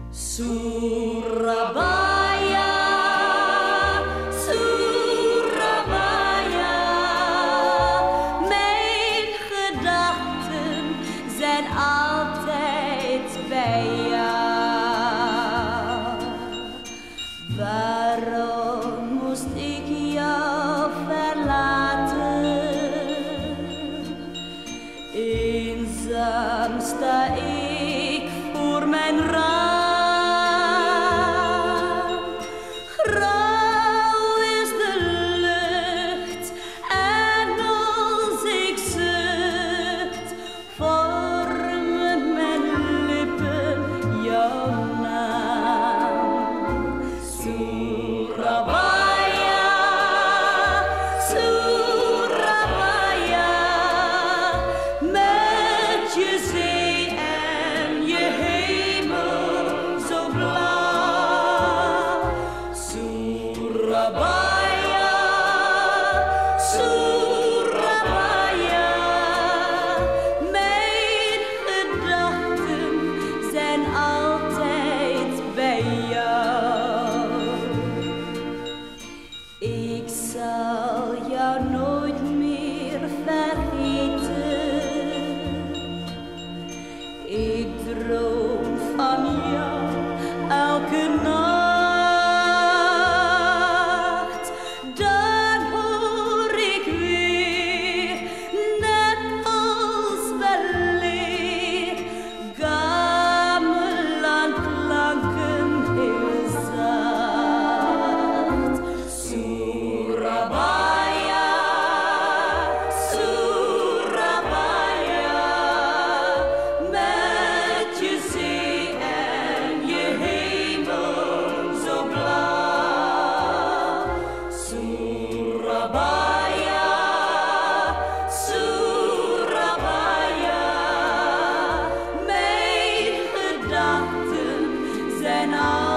Surabaya, Surabaya, mijn gedachten zijn altijd bij jou. Waarom moest ik jou verlaten? Eenzaam sta ik voor mijn raam. Grauw is de lucht en als ik zucht, vormen mijn lippen jouw naam. Surabaya, Surabaya, met je zee en je hemel zo blauw. Surabaya, Surabaya, mijn gedachten zijn altijd bij jou. Ik zal jou nooit meer vergeten. Ik droom van jou elke nacht. Dan hoor ik weer, net als weleer, gamelandklanken heel zacht. Surabaya, Surabaya, met je zee en je hemel zo blauw. Surabaya, Surabaya, mijn gedachten zijn al